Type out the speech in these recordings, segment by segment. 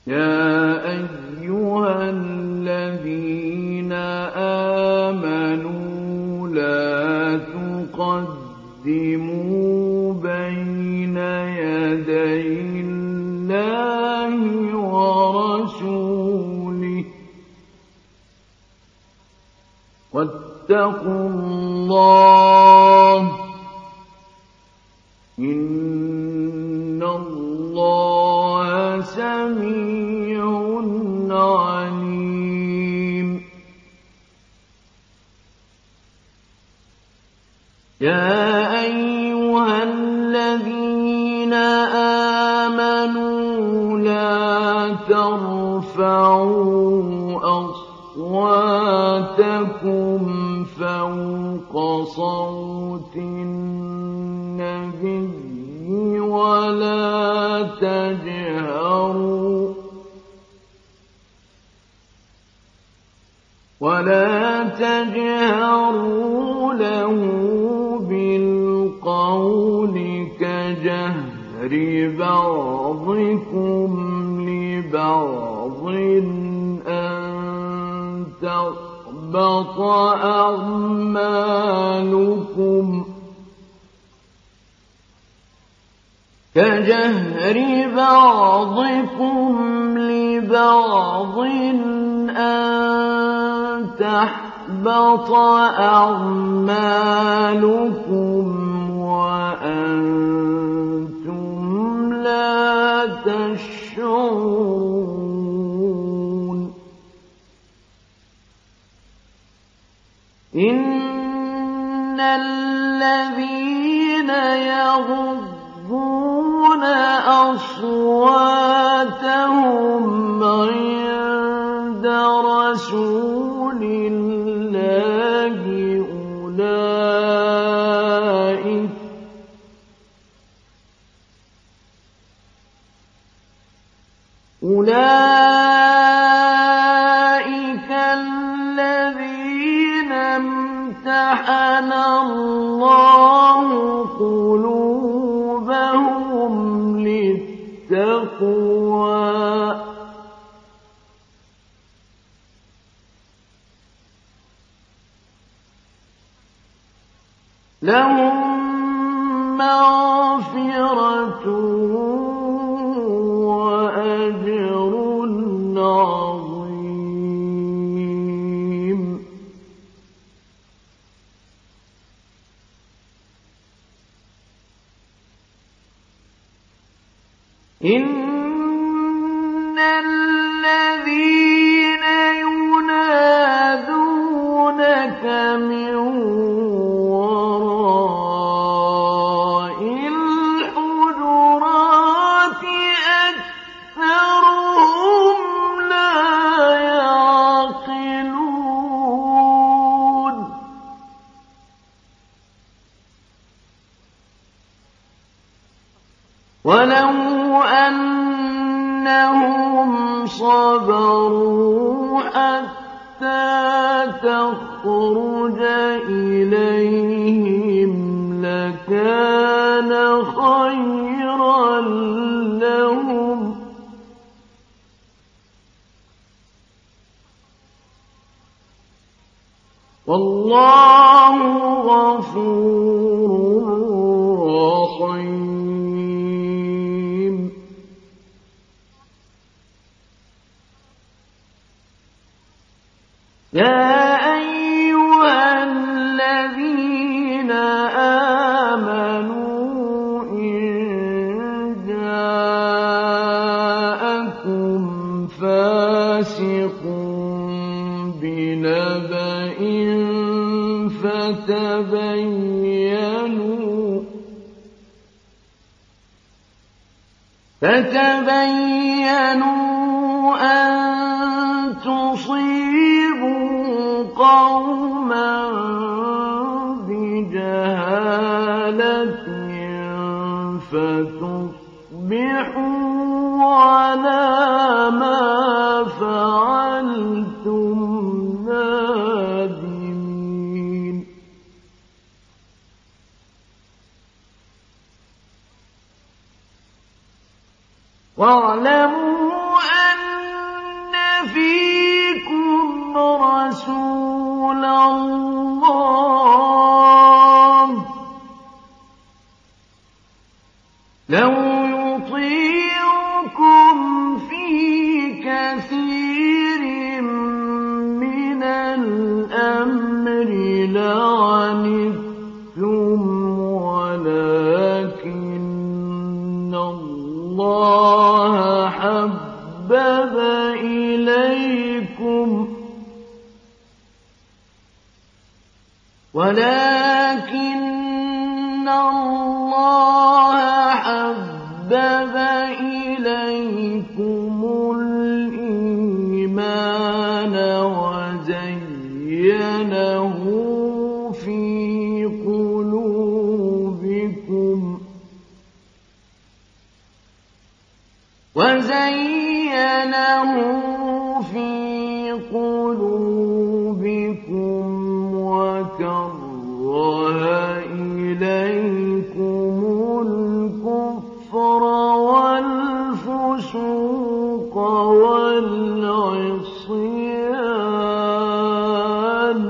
يا أيها الذين آمنوا لا تقدموا بين يدي الله ورسوله واتقوا الله إن الله سميع عليم يا أيها الذين آمنوا لا ترفعوا أصواتكم فوق صوت النبي ولا تجهروا له بالقول كجهر بعضكم لبعض أن تحبط أعمالكم كجهر بعضكم لبعض أن تحبط أعمالكم وأنتم لا تشعرون إن الذين يغضون أصواتهم عند رسول الله أولئك الذين امتحن الله قلوبهم للتقوى لهم مغفرة وأجر عظيم إن الذين ينادونك من وراء الحجرات أكثرهم لا يعقلون ولو أنهم صبروا حتى تخرج إليهم لكان خيرا لهم والله غفور رحيم يا أيها الذين آمنوا إن جاءكم فاسق بنبأ فتبينوا أن تصيبوا قوما بجهالة فتصبحوا على ما فعلتم نادمين واعلموا أن حبب إليكم ولكن الله حبب إليكم الإيمان وزينه في قلوبكم وكره إليكم الكفر والفسوق والعصيان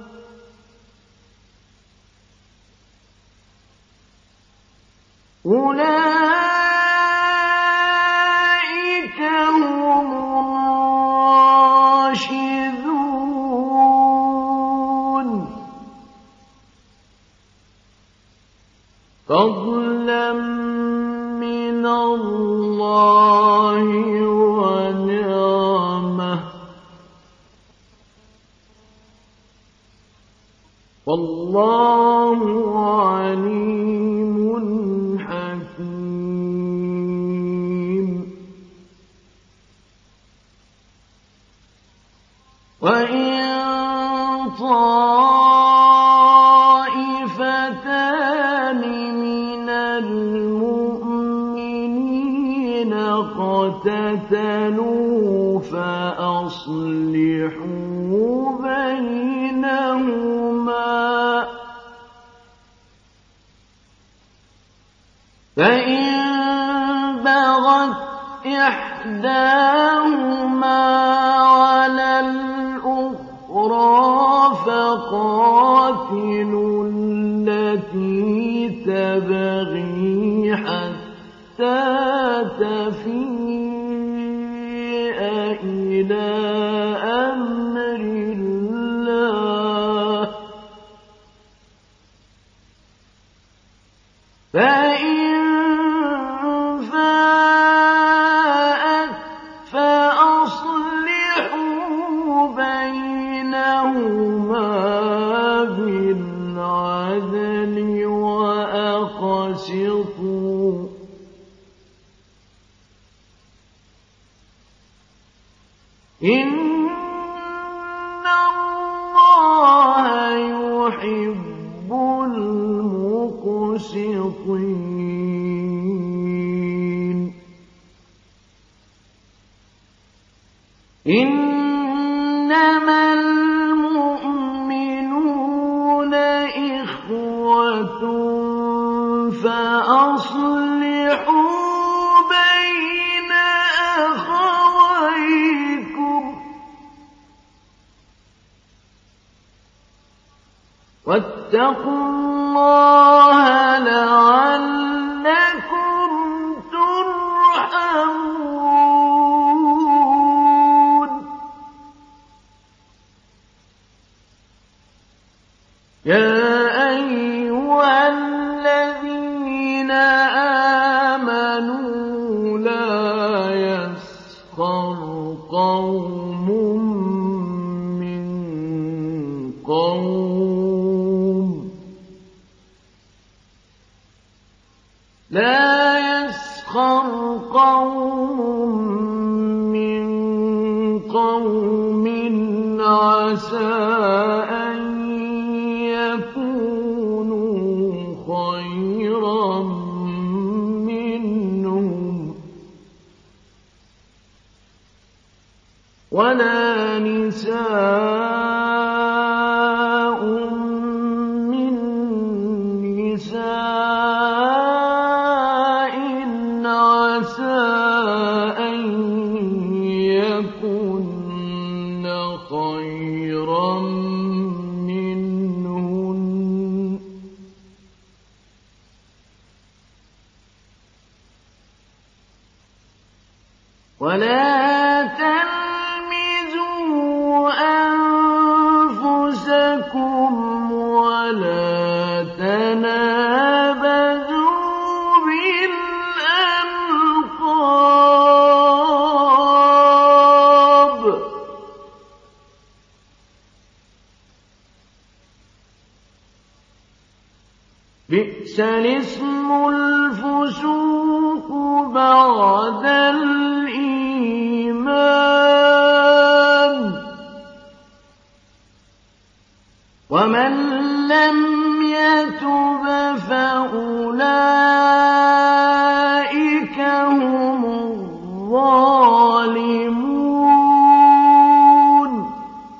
أولئك هم الراشدون فضلا من الله ونعمة والله عليم حكيم وإن طائفتان من المؤمنين اقتتلوا فأصلحوا بينهما فإن بغت إحداهما على الأخرى فقاتلوا التي تبغي حتى تفيء إلى أمر الله فإن فاءت فأصلحوا بينهما بالعدل وأقسطوا إن الله يحب المقسطين إنما المؤمنون إخوة فأصلحوا بين أخويكم واتقوا الله لعلكم ترحمون يا أيها الذين آمنوا لا يسخر قوم من قوم لا يسخر قوم من قوم عسى أن يكونوا خيرا منهم ولا نساء من نساء عسى أن يكن خيرا منهن ولا تلمزوا أنفسكم ولا تنابزوا بالألقاب بئس الاسم الفسوق بعد الإيمان ومن لم يتب فأولئك هم الظالمون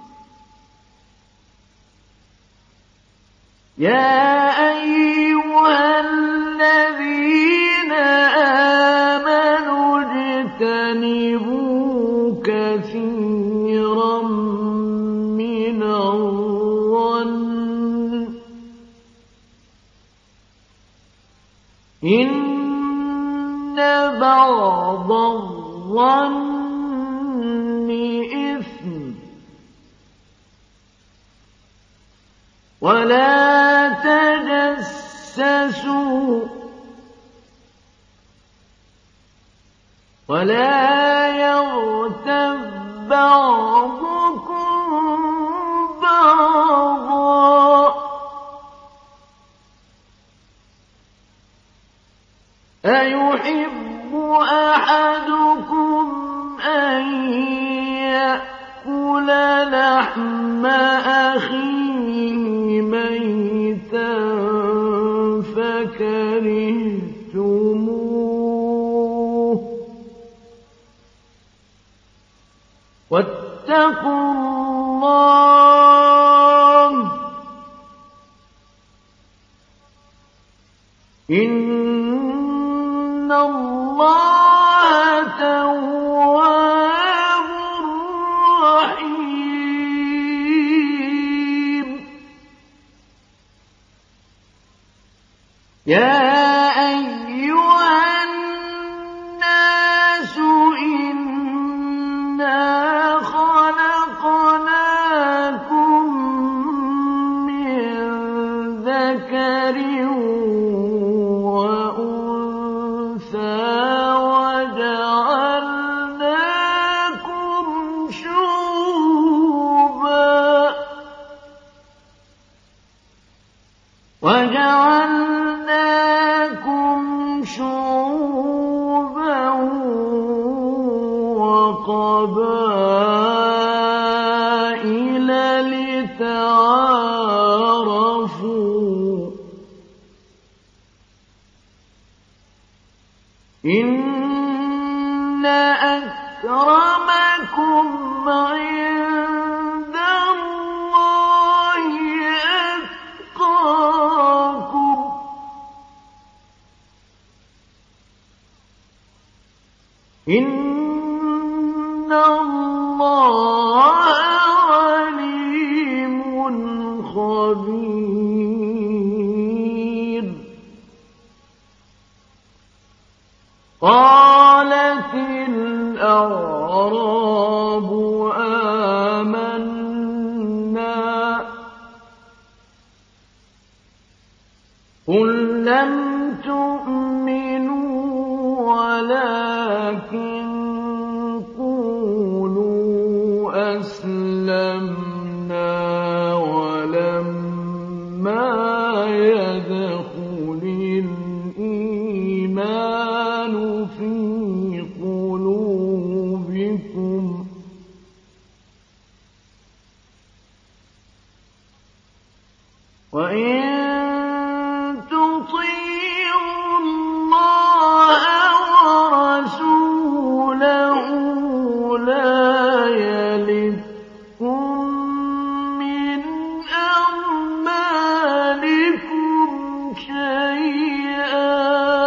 يا أيها الذين آمنوا اجتنبوا كثيرا من الظن إن بعض الظن إثم ولا تجسسوا ولا يغتب بعضكم بعضا أيحب أحدكم أن يأكل لحم أخيه ميتا فكرهتموه واتقوا الله إن الله تواب رحيم يا أيها الناس إنا خلقناكم من ذكر وأنثى وجعلناكم شعوبا وقبائل لتعارفوا إن أكرمكم عند الله أتقاكم إن الله عليم خبير قالت الأعراب آمنا قل لم تؤمنوا ولكن قولوا أسلمنا ولما يدخل الإيمان في قلوبكم وإن تطيعوا الله ورسوله لا يلدكم من أعمالكم شيئا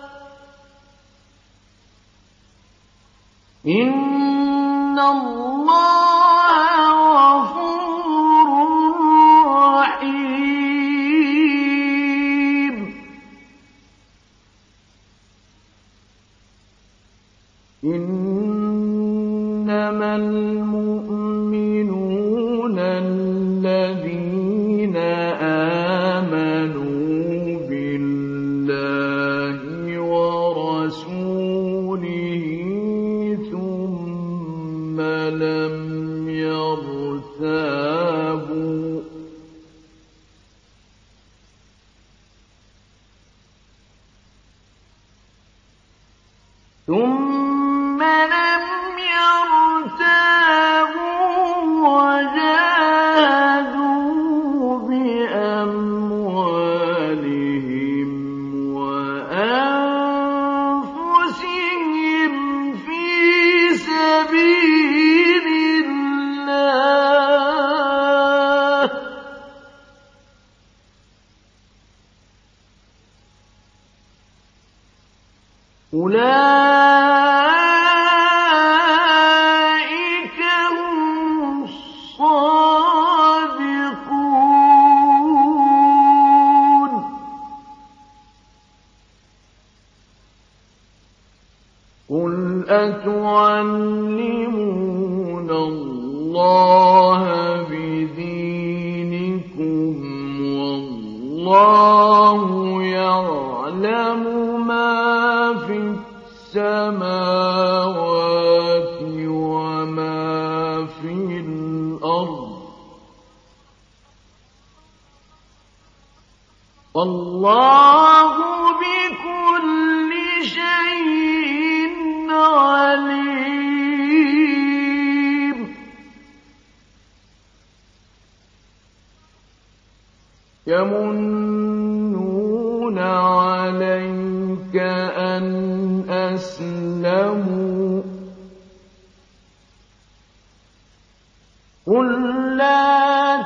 إن الله غفور رحيم إنما المؤمنون الذين آمنوا بالله ورسوله ثم لم يرتابوا تُعَلِّمُونَ اللَّهَ بِدِينِكُمْ وَاللَّهُ يَعْلَمُ مَا فِي السَّمَاوَاتِ وَمَا فِي الْأَرْضِ وَاللَّهُ بِكُلِّ شَيْءٍ عَلِيمٌ. يَمُنُّونَ عَلَيْكَ أَنْ أَسْلَمُوا قُل لَّا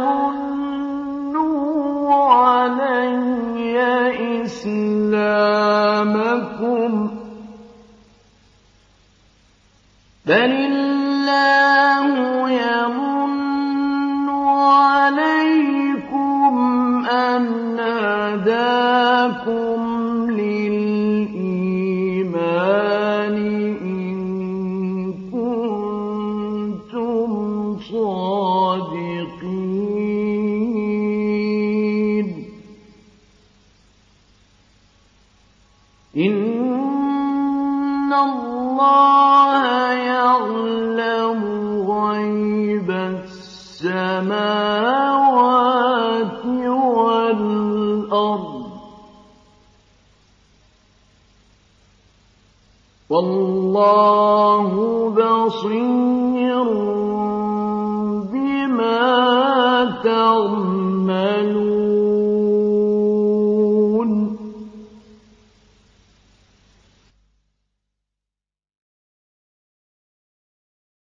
تَمُنُّوا عَلَيَّ إِسْلَامَكُمْ بَلِ اللَّهُ يَمُنُّ عَلَيْكُمْ أَنْ هَدَاكُمْ لِلْإِيمَانِ إِن كُنتُمْ صَادِقِينَ. إِنَّ اللَّهَ يَعْلَمُ غَيْبَ السَّمَاوَاتِ وَالْأَرْضِ وَاللَّهُ بَصِيرٌ بِمَا تَعْمَلُونَ.